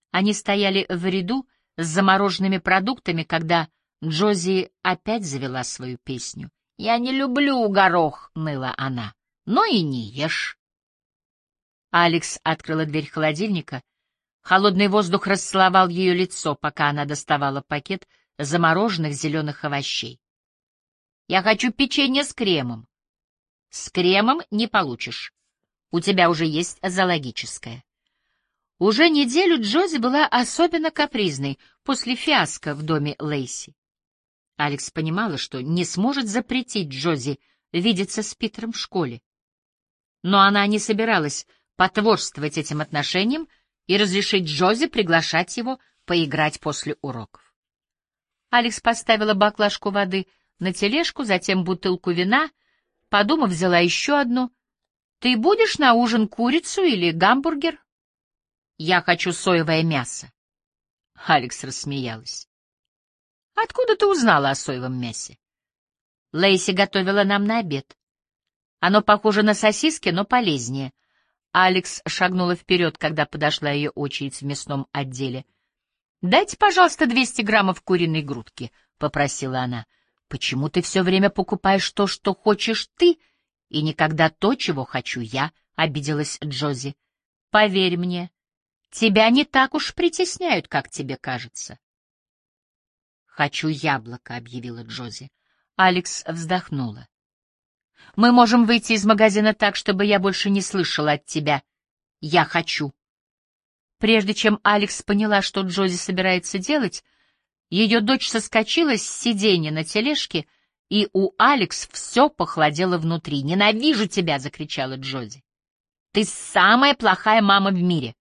Они стояли в ряду с замороженными продуктами, когда Джози опять завела свою песню. «Я не люблю горох», — ныла она, — «но и не ешь». Алекс открыла дверь холодильника. Холодный воздух расцеловал ее лицо, пока она доставала пакет замороженных зеленых овощей. «Я хочу печенье с кремом». «С кремом не получишь. У тебя уже есть зоологическое». Уже неделю Джози была особенно капризной после фиаско в доме Лейси. Алекс понимала, что не сможет запретить Джози видеться с Питером в школе. Но она не собиралась потворствовать этим отношениям и разрешить Джози приглашать его поиграть после уроков. Алекс поставила баклажку воды на тележку, затем бутылку вина, подумав, взяла еще одну. «Ты будешь на ужин курицу или гамбургер?» «Я хочу соевое мясо». Алекс рассмеялась. «Откуда ты узнала о соевом мясе?» «Лейси готовила нам на обед. Оно похоже на сосиски, но полезнее». Алекс шагнула вперед, когда подошла ее очередь в мясном отделе. «Дайте, пожалуйста, 200 граммов куриной грудки», — попросила она. «Почему ты все время покупаешь то, что хочешь ты, и никогда то, чего хочу я?» — обиделась Джози. «Поверь мне, тебя не так уж притесняют, как тебе кажется». «Хочу яблоко», — объявила Джози. Алекс вздохнула. «Мы можем выйти из магазина так, чтобы я больше не слышала от тебя. Я хочу». Прежде чем Алекс поняла, что Джози собирается делать, ее дочь соскочила с сиденья на тележке, и у Алекс все похолодело внутри. «Ненавижу тебя!» — закричала Джози. «Ты самая плохая мама в мире!»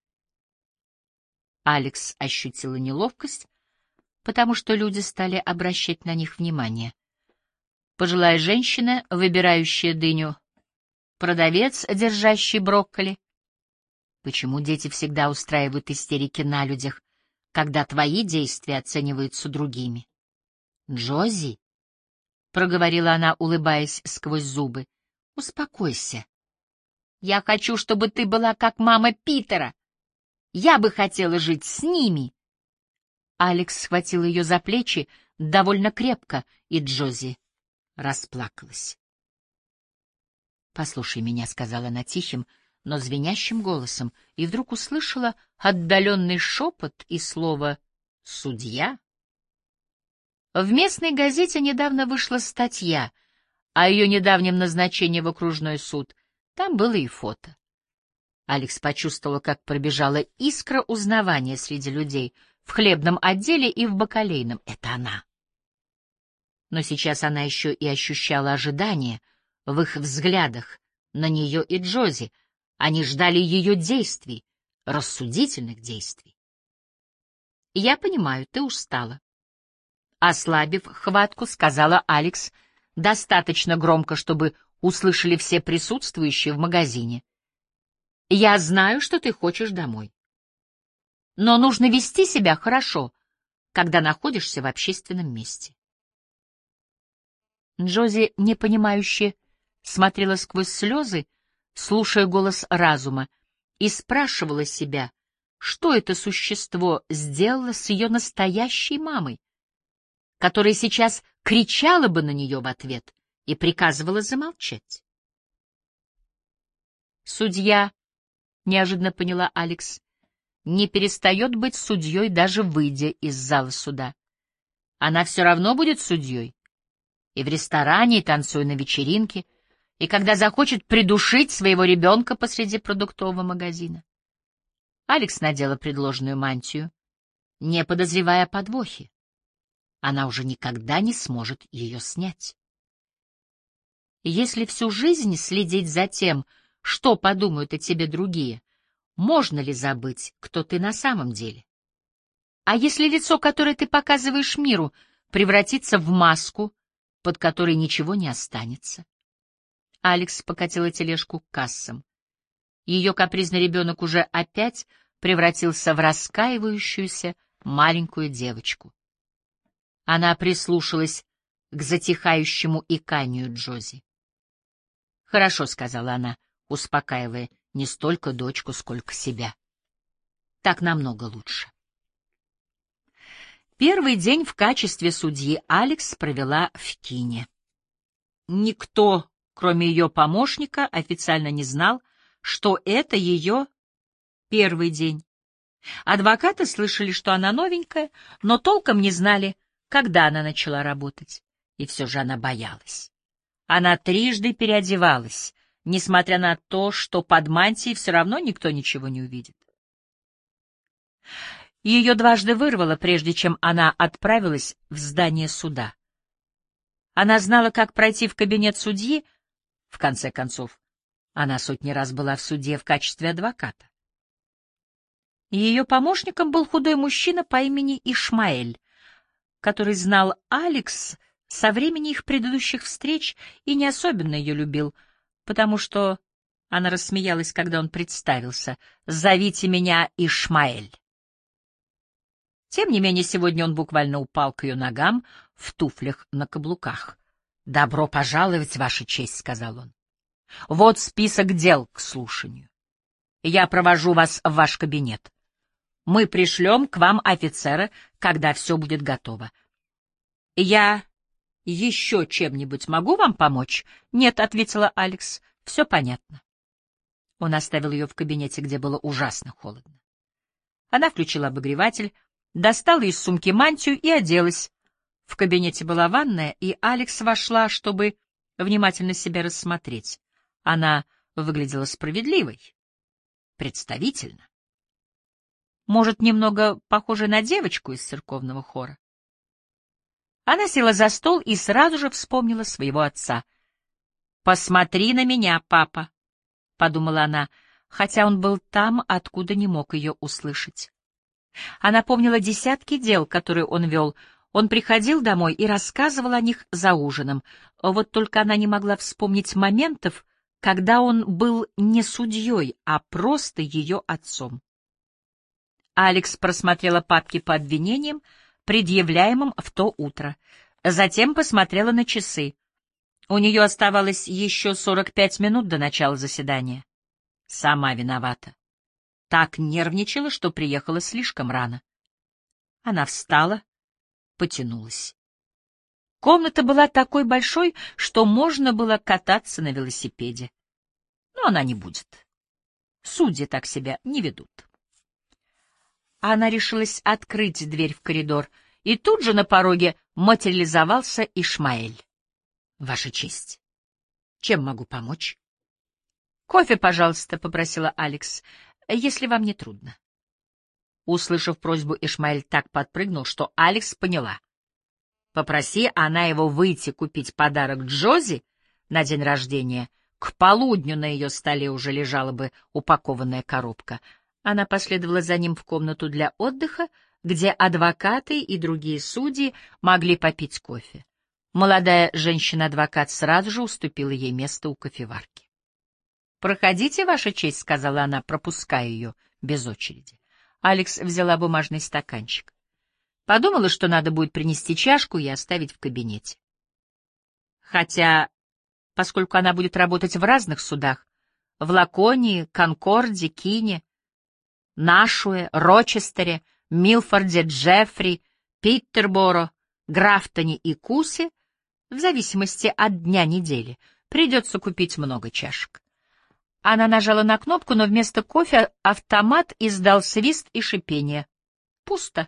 Алекс ощутила неловкость, потому что люди стали обращать на них внимание. Пожилая женщина, выбирающая дыню, продавец, держащий брокколи. Почему дети всегда устраивают истерики на людях, когда твои действия оцениваются другими? «Джози», — проговорила она, улыбаясь сквозь зубы, — «успокойся. Я хочу, чтобы ты была как мама Питера. Я бы хотела жить с ними». Алекс схватил ее за плечи довольно крепко, и Джози расплакалась. «Послушай меня», — сказала она тихим, но звенящим голосом, и вдруг услышала отдаленный шепот и слово «судья». В местной газете недавно вышла статья о ее недавнем назначении в окружной суд. Там было и фото. Алекс почувствовала, как пробежала искра узнавания среди людей в хлебном отделе и в бакалейном. Это она. Но сейчас она еще и ощущала ожидание в их взглядах на нее и Джози. Они ждали ее действий, рассудительных действий. «Я понимаю, ты устала». Ослабив хватку, сказала Алекс достаточно громко, чтобы услышали все присутствующие в магазине. «Я знаю, что ты хочешь домой. Но нужно вести себя хорошо, когда находишься в общественном месте». Джози, непонимающе, смотрела сквозь слезы, слушая голос разума, и спрашивала себя, что это существо сделало с ее настоящей мамой, которая сейчас кричала бы на нее в ответ и приказывала замолчать. Судья, неожиданно поняла Алекс, не перестает быть судьей, даже выйдя из зала суда. Она все равно будет судьей. И в ресторане, и танцуя на вечеринке, и когда захочет придушить своего ребенка посреди продуктового магазина. Алекс надела предложенную мантию, не подозревая о подвохе. Она уже никогда не сможет ее снять. Если всю жизнь следить за тем, что подумают о тебе другие, можно ли забыть, кто ты на самом деле? А если лицо, которое ты показываешь миру, превратится в маску, под которой ничего не останется? Алекс покатила тележку к кассам. Ее капризный ребенок уже опять превратился в раскаивающуюся маленькую девочку. Она прислушалась к затихающему иканью Джози. «Хорошо», — сказала она, успокаивая не столько дочку, сколько себя. «Так намного лучше». Первый день в качестве судьи Алекс провела в кине. Никто, кроме ее помощника, официально не знал, что это ее первый день. Адвокаты слышали, что она новенькая, но толком не знали, когда она начала работать. И все же она боялась. Она трижды переодевалась, несмотря на то, что под мантией все равно никто ничего не увидит. Ее дважды вырвало, прежде чем она отправилась в здание суда. Она знала, как пройти в кабинет судьи. В конце концов, она сотни раз была в суде в качестве адвоката. Ее помощником был худой мужчина по имени Ишмаэль, который знал Алекс со времени их предыдущих встреч и не особенно ее любил, потому что она рассмеялась, когда он представился: «Зовите меня Ишмаэль». Тем не менее, сегодня он буквально упал к ее ногам в туфлях на каблуках. «Добро пожаловать, Ваша честь», — сказал он. «Вот список дел к слушанию. Я провожу вас в ваш кабинет. Мы пришлем к вам офицера, когда все будет готово. Я еще чем-нибудь могу вам помочь?» «Нет», — ответила Алекс, — «все понятно». Он оставил ее в кабинете, где было ужасно холодно. Она включила обогреватель, достала из сумки мантию и оделась. В кабинете была ванная, и Алекс вошла, чтобы внимательно себя рассмотреть. Она выглядела справедливой, представительно. Может, немного похожей на девочку из церковного хора. Она села за стол и сразу же вспомнила своего отца. «Посмотри на меня, папа», — подумала она, хотя он был там, откуда не мог ее услышать. Она помнила десятки дел, которые он вел. Он приходил домой и рассказывал о них за ужином. Вот только она не могла вспомнить моментов, когда он был не судьей, а просто ее отцом. Алекс просмотрела папки по обвинениям, предъявляемым в то утро. Затем посмотрела на часы. У нее оставалось еще 45 минут до начала заседания. Сама виновата. Так нервничала, что приехала слишком рано. Она встала, потянулась. Комната была такой большой, что можно было кататься на велосипеде. Но она не будет. Судьи так себя не ведут. Она решилась открыть дверь в коридор, и тут же на пороге материализовался Ишмаэль. «Ваша честь, чем могу помочь?» «Кофе, пожалуйста», — попросила Алекс, — «если вам не трудно». Услышав просьбу, Ишмаэль так подпрыгнул, что Алекс поняла. Попроси она его выйти купить подарок Джози на день рождения, к полудню на ее столе уже лежала бы упакованная коробка. Она последовала за ним в комнату для отдыха, где адвокаты и другие судьи могли попить кофе. Молодая женщина-адвокат сразу же уступила ей место у кофеварки. «Проходите, Ваша честь», — сказала она, пропуская ее без очереди. Алекс взяла бумажный стаканчик. Подумала, что надо будет принести чашку и оставить в кабинете. Хотя, поскольку она будет работать в разных судах, в Лаконии, Конкорде, Кине, Нашуэ, Рочестере, Милфорде, Джеффри, Питтерборо, Графтоне и Кусе, в зависимости от дня недели, придется купить много чашек. Она нажала на кнопку, но вместо кофе автомат издал свист и шипение. Пусто.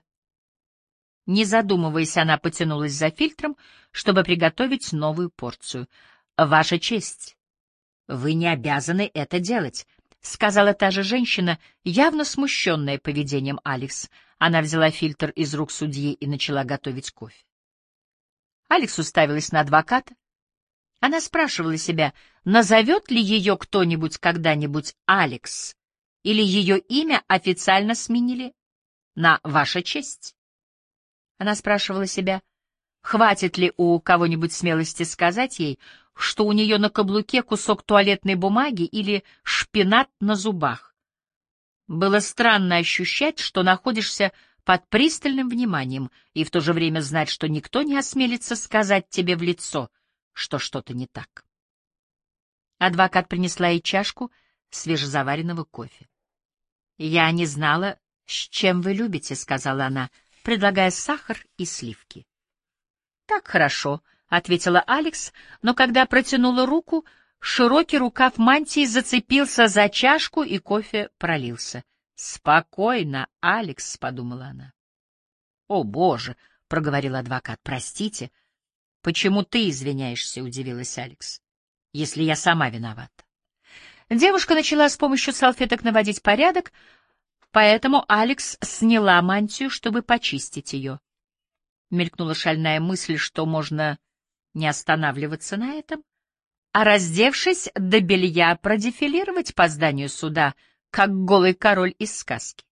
Не задумываясь, она потянулась за фильтром, чтобы приготовить новую порцию. «Ваша честь, вы не обязаны это делать», — сказала та же женщина, явно смущенная поведением Алекс. Она взяла фильтр из рук судьи и начала готовить кофе. Алекс уставилась на адвоката. Она спрашивала себя, назовет ли ее кто-нибудь когда-нибудь Алекс, или ее имя официально сменили на «Ваша честь». Она спрашивала себя, хватит ли у кого-нибудь смелости сказать ей, что у нее на каблуке кусок туалетной бумаги или шпинат на зубах. Было странно ощущать, что находишься под пристальным вниманием, и в то же время знать, что никто не осмелится сказать тебе в лицо, что что-то не так. Адвокат принесла ей чашку свежезаваренного кофе. «Я не знала, с чем вы любите», — сказала она. предлагая сахар и сливки. «Так хорошо», — ответила Алекс, но когда протянула руку, широкий рукав мантии зацепился за чашку, и кофе пролился. «Спокойно, Алекс», — подумала она. «О, Боже», — проговорил адвокат, — «простите». «Почему ты извиняешься?» — удивилась Алекс. «Если я сама виновата». Девушка начала с помощью салфеток наводить порядок, поэтому Алекс сняла мантию, чтобы почистить ее. Мелькнула шальная мысль, что можно не останавливаться на этом, а, раздевшись до белья, продефилировать по зданию суда, как голый король из сказки.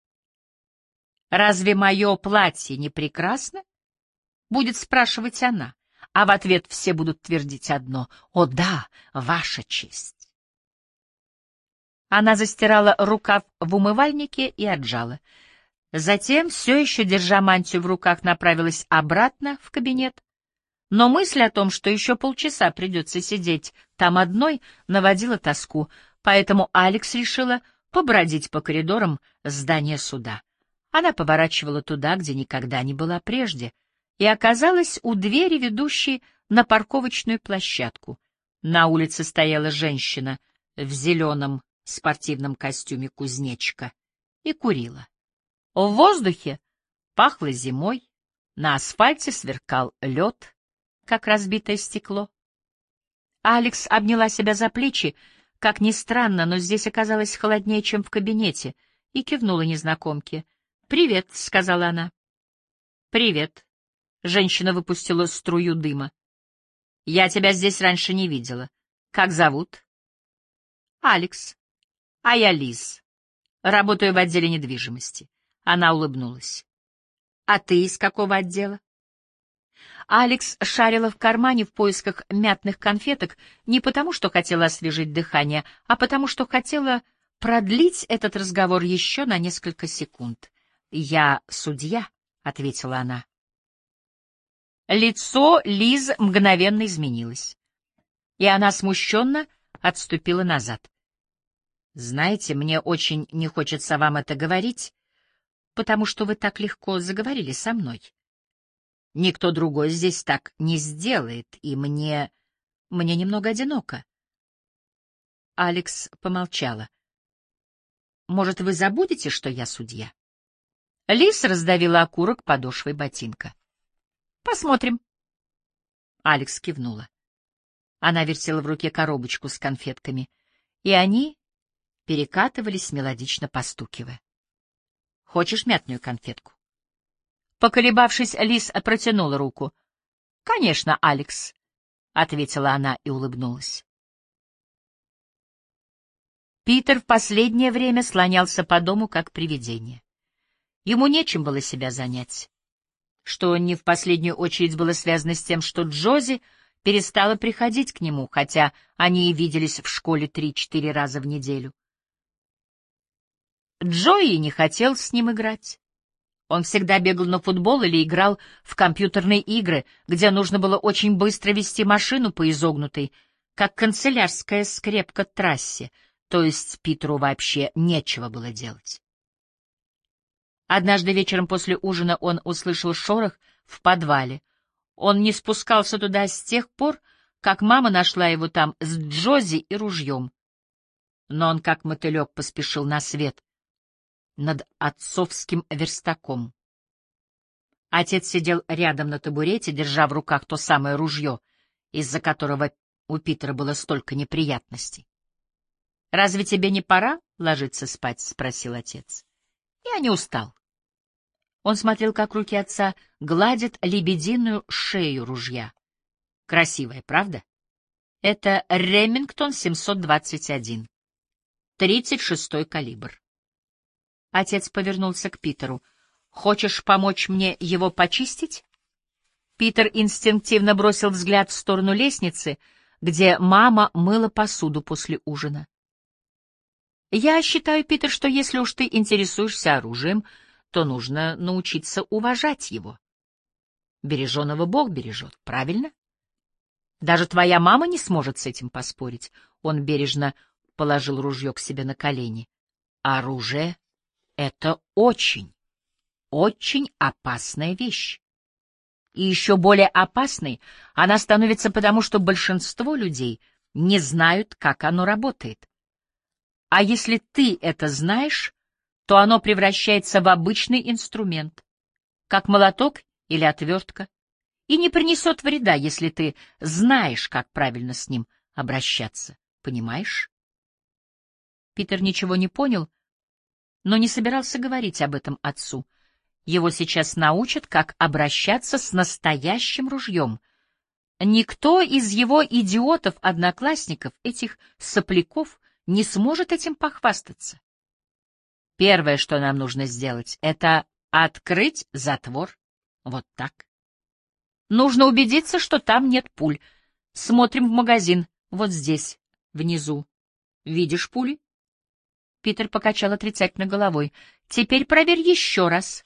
«Разве мое платье не прекрасно?» — будет спрашивать она, а в ответ все будут твердить одно: «О да, ваша честь». Она застирала рукав в умывальнике и отжала. Затем, все еще держа мантию в руках, направилась обратно в кабинет. Но мысль о том, что еще полчаса придется сидеть там одной, наводила тоску, поэтому Алекс решила побродить по коридорам здания суда. Она поворачивала туда, где никогда не была прежде, и оказалась у двери, ведущей на парковочную площадку. На улице стояла женщина в зеленом спортивном костюме кузнечика и курила. В воздухе пахло зимой, на асфальте сверкал лед, как разбитое стекло. Алекс обняла себя за плечи, как ни странно, но здесь оказалось холоднее, чем в кабинете, и кивнула незнакомке. «Привет», — сказала она. «Привет». Женщина выпустила струю дыма. «Я тебя здесь раньше не видела. Как зовут?» «Алекс. А я Лиз. Работаю в отделе недвижимости». Она улыбнулась. «А ты из какого отдела?» Алекс шарила в кармане в поисках мятных конфеток не потому, что хотела освежить дыхание, а потому, что хотела продлить этот разговор еще на несколько секунд. «Я судья», — ответила она. Лицо Лиз мгновенно изменилось, и она смущенно отступила назад. «Знаете, мне очень не хочется вам это говорить, потому что вы так легко заговорили со мной. Никто другой здесь так не сделает, и мне немного одиноко». Алекс помолчала. «Может, вы забудете, что я судья?» Лиз раздавила окурок подошвой ботинка. «Посмотрим». Алекс кивнула. Она вертела в руке коробочку с конфетками, и они перекатывались, мелодично постукивая. «Хочешь мятную конфетку?» Поколебавшись, Лиз протянула руку. «Конечно, Алекс», — ответила она и улыбнулась. Питер в последнее время слонялся по дому как привидение. Ему нечем было себя занять, что не в последнюю очередь было связано с тем, что Джози перестала приходить к нему, хотя они и виделись в школе 3-4 раза в неделю. Джои не хотел с ним играть. Он всегда бегал на футбол или играл в компьютерные игры, где нужно было очень быстро вести машину по изогнутой, как канцелярская скрепка, трассе, то есть Питеру вообще нечего было делать. Однажды вечером после ужина он услышал шорох в подвале. Он не спускался туда с тех пор, как мама нашла его там с Джози и ружьем. Но он, как мотылек, поспешил на свет над отцовским верстаком. Отец сидел рядом на табурете, держа в руках то самое ружье, из-за которого у Питера было столько неприятностей. «Разве тебе не пора ложиться спать?» — спросил отец. «Я не устал». Он смотрел, как руки отца гладят лебединую шею ружья. Красивая, правда? Это Ремингтон 721, 36-й калибр. Отец повернулся к Питеру. «Хочешь помочь мне его почистить?» Питер инстинктивно бросил взгляд в сторону лестницы, где мама мыла посуду после ужина. «Я считаю, Питер, что если уж ты интересуешься оружием, то нужно научиться уважать его. Береженого Бог бережет, правильно? Даже твоя мама не сможет с этим поспорить». Он бережно положил ружье к себе на колени. «Оружие — это очень, очень опасная вещь. И еще более опасной она становится потому, что большинство людей не знают, как оно работает. А если ты это знаешь, то оно превращается в обычный инструмент, как молоток или отвертка, и не принесет вреда, если ты знаешь, как правильно с ним обращаться. Понимаешь? Питер ничего не понял, но не собирался говорить об этом отцу. Его сейчас научат, как обращаться с настоящим ружьем. Никто из его идиотов-одноклассников, этих сопляков, не сможет этим похвастаться. Первое, что нам нужно сделать, это открыть затвор. Вот так. Нужно убедиться, что там нет пуль. Смотрим в магазин. Вот здесь, внизу. Видишь пули? Питер покачал отрицательно головой. Теперь проверь еще раз.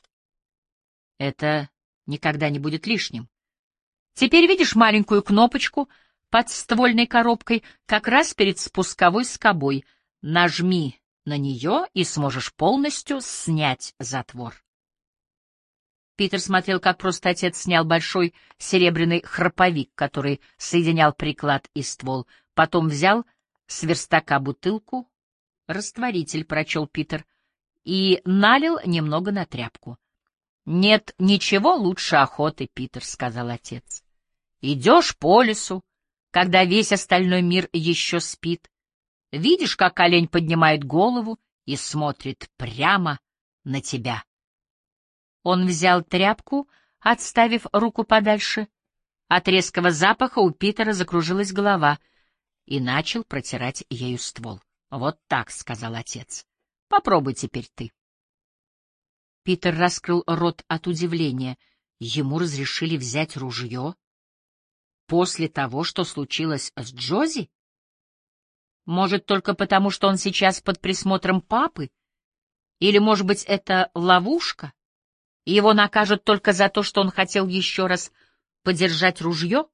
Это никогда не будет лишним. Теперь видишь маленькую кнопочку под ствольной коробкой, как раз перед спусковой скобой. Нажми на нее и сможешь полностью снять затвор. Питер смотрел, как просто отец снял большой серебряный храповик, который соединял приклад и ствол. Потом взял с верстака бутылку. «Растворитель», — прочел Питер, и налил немного на тряпку. «Нет ничего лучше охоты, Питер», — сказал отец. «Идешь по лесу, когда весь остальной мир еще спит. Видишь, как олень поднимает голову и смотрит прямо на тебя». Он взял тряпку, отставив руку подальше. От резкого запаха у Питера закружилась голова, и начал протирать ею ствол. «Вот так», — сказал отец. «Попробуй теперь ты». Питер раскрыл рот от удивления. Ему разрешили взять ружье после того, что случилось с Джози? Может, только потому, что он сейчас под присмотром папы? Или, может быть, это ловушка? И его накажут только за то, что он хотел еще раз подержать ружье?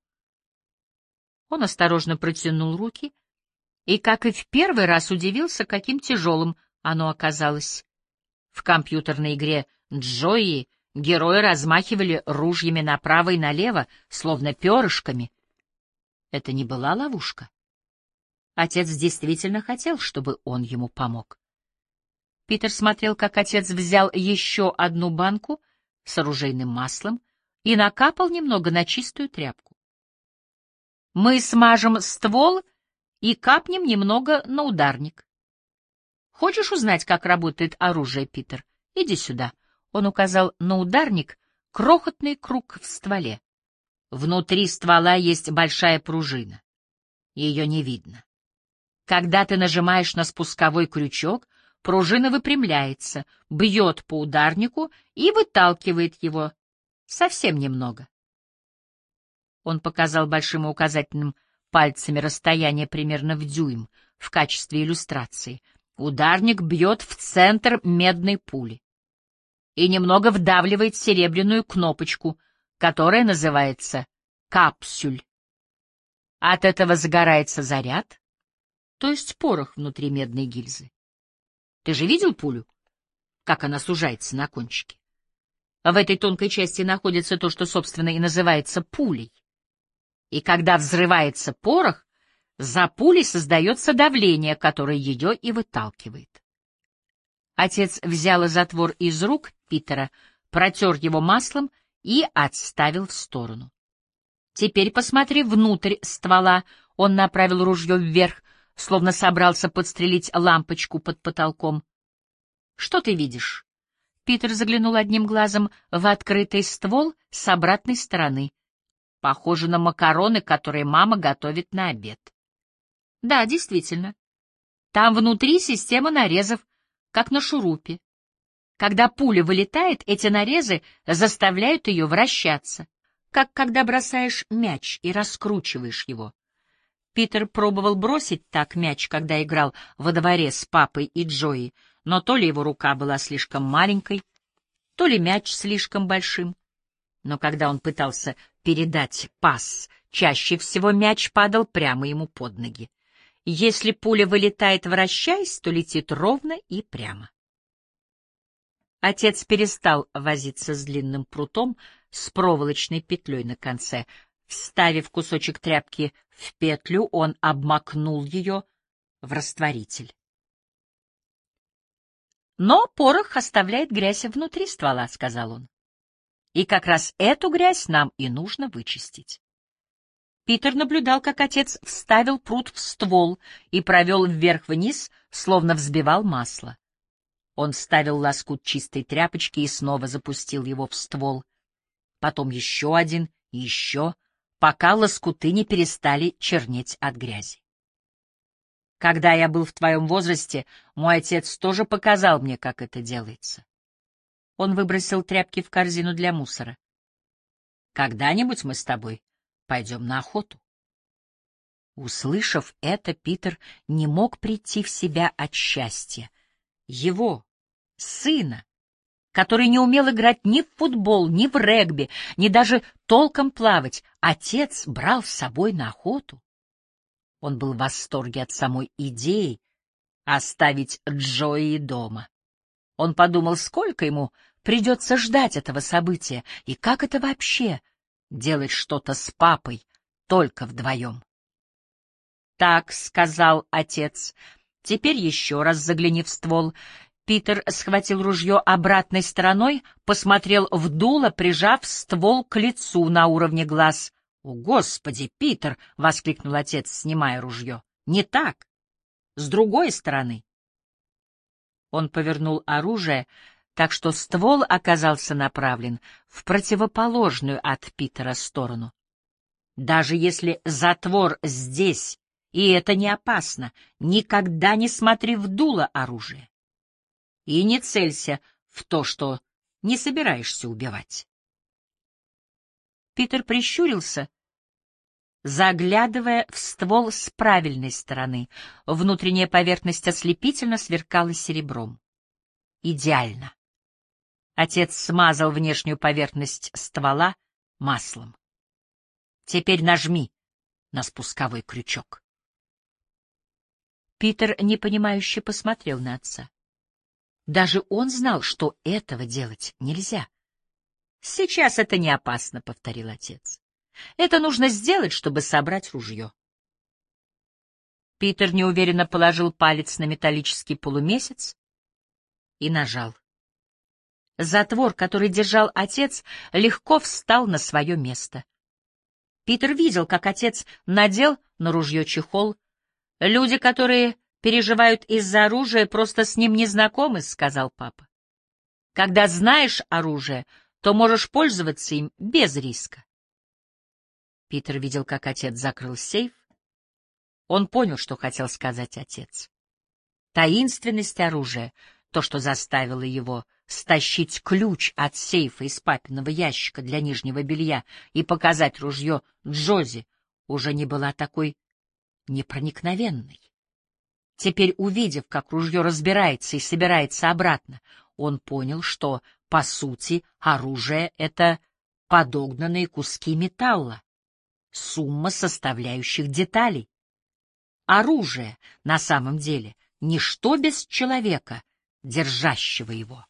Он осторожно протянул руки и, как и в первый раз, удивился, каким тяжелым оно оказалось. В компьютерной игре Джои герои размахивали ружьями направо и налево, словно перышками. Это не была ловушка. Отец действительно хотел, чтобы он ему помог. Питер смотрел, как отец взял еще одну банку с оружейным маслом и накапал немного на чистую тряпку. «Мы смажем ствол и капнем немного на ударник. Хочешь узнать, как работает оружие, Питер? Иди сюда». Он указал на ударник, крохотный круг в стволе. Внутри ствола есть большая пружина. Ее не видно. Когда ты нажимаешь на спусковой крючок, пружина выпрямляется, бьет по ударнику и выталкивает его совсем немного. Он показал большим и указательным пальцами расстояние примерно в дюйм в качестве иллюстрации. Ударник бьет в центр медной пули и немного вдавливает серебряную кнопочку, которая называется капсюль. От этого загорается заряд, то есть порох внутри медной гильзы. Ты же видел пулю? Как она сужается на кончике? В этой тонкой части находится то, что, собственно, и называется пулей. И когда взрывается порох, за пулей создается давление, которое ее и выталкивает. Отец взял затвор из рук Питера, протер его маслом и отставил в сторону. «Теперь посмотри внутрь ствола». Он направил ружье вверх, словно собрался подстрелить лампочку под потолком. «Что ты видишь?» Питер заглянул одним глазом в открытый ствол с обратной стороны. «Похоже на макароны, которые мама готовит на обед». «Да, действительно. Там внутри система нарезов, как на шурупе. Когда пуля вылетает, эти нарезы заставляют ее вращаться, как когда бросаешь мяч и раскручиваешь его». Питер пробовал бросить так мяч, когда играл во дворе с папой и Джои, но то ли его рука была слишком маленькой, то ли мяч слишком большим. Но когда он пытался передать пас, чаще всего мяч падал прямо ему под ноги. Если пуля вылетает, вращаясь, то летит ровно и прямо. Отец перестал возиться с длинным прутом с проволочной петлей на конце. Вставив кусочек тряпки в петлю, он обмакнул ее в растворитель. «Но порох оставляет грязь внутри ствола», — сказал он. «И как раз эту грязь нам и нужно вычистить». Питер наблюдал, как отец вставил прут в ствол и провел вверх-вниз, словно взбивал масло. Он вставил лоскут чистой тряпочки и снова запустил его в ствол. Потом еще один и еще, пока лоскуты не перестали чернеть от грязи. Когда я был в твоем возрасте, мой отец тоже показал мне, как это делается. Он выбросил тряпки в корзину для мусора. Когда-нибудь мы с тобой пойдем на охоту. Услышав это, Питер не мог прийти в себя от счастья. Его, сына, который не умел играть ни в футбол, ни в регби, ни даже толком плавать, отец брал с собой на охоту. Он был в восторге от самой идеи оставить Джои дома. Он подумал, сколько ему придется ждать этого события, и как это вообще — делать что-то с папой только вдвоем. «Так», — сказал отец, — «теперь еще раз загляни в ствол». Питер схватил ружье обратной стороной, посмотрел в дуло, прижав ствол к лицу на уровне глаз. «О, Господи, Питер!» — воскликнул отец, снимая ружье. «Не так! С другой стороны!» Он повернул оружие, так что ствол оказался направлен в противоположную от Питера сторону. «Даже если затвор здесь, и это не опасно, никогда не смотри в дуло оружия. И не целься в то, что не собираешься убивать». Питер прищурился, заглядывая в ствол с правильной стороны. Внутренняя поверхность ослепительно сверкала серебром. Идеально. Отец смазал внешнюю поверхность ствола маслом. «Теперь нажми на спусковой крючок». Питер непонимающе посмотрел на отца. Даже он знал, что этого делать нельзя. «Сейчас это не опасно», — повторил отец. «Это нужно сделать, чтобы собрать ружье». Питер неуверенно положил палец на металлический полумесяц и нажал. Затвор, который держал отец, легко встал на свое место. Питер видел, как отец надел на ружье чехол. «Люди, которые переживают из-за оружия, просто с ним не знакомы», — сказал папа. «Когда знаешь оружие, то можешь пользоваться им без риска». Питер видел, как отец закрыл сейф. Он понял, что хотел сказать отец. Таинственность оружия, то, что заставило его стащить ключ от сейфа из папиного ящика для нижнего белья и показать ружье Джози, уже не была такой непроникновенной. Теперь, увидев, как ружье разбирается и собирается обратно, он понял, что, по сути, оружие — это подогнанные куски металла, сумма составляющих деталей. Оружие, на самом деле, ничто без человека, держащего его.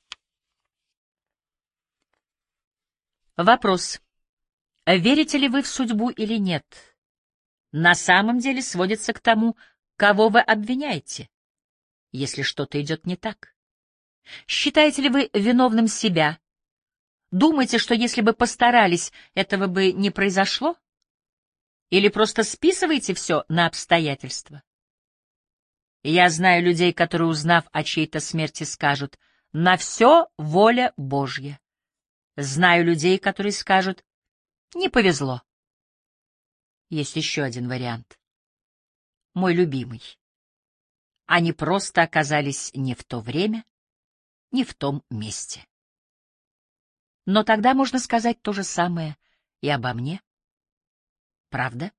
Вопрос. Верите ли вы в судьбу или нет? На самом деле сводится к тому, кого вы обвиняете, если что-то идет не так. Считаете ли вы виновным себя? Думаете, что если бы постарались, этого бы не произошло? Или просто списываете все на обстоятельства? Я знаю людей, которые, узнав о чьей-то смерти, скажут: «На все воля Божья». Знаю людей, которые скажут: «Не повезло». Есть еще один вариант. Мой любимый. Они просто оказались не в то время, не в том месте. Но тогда можно сказать то же самое и обо мне. Правда?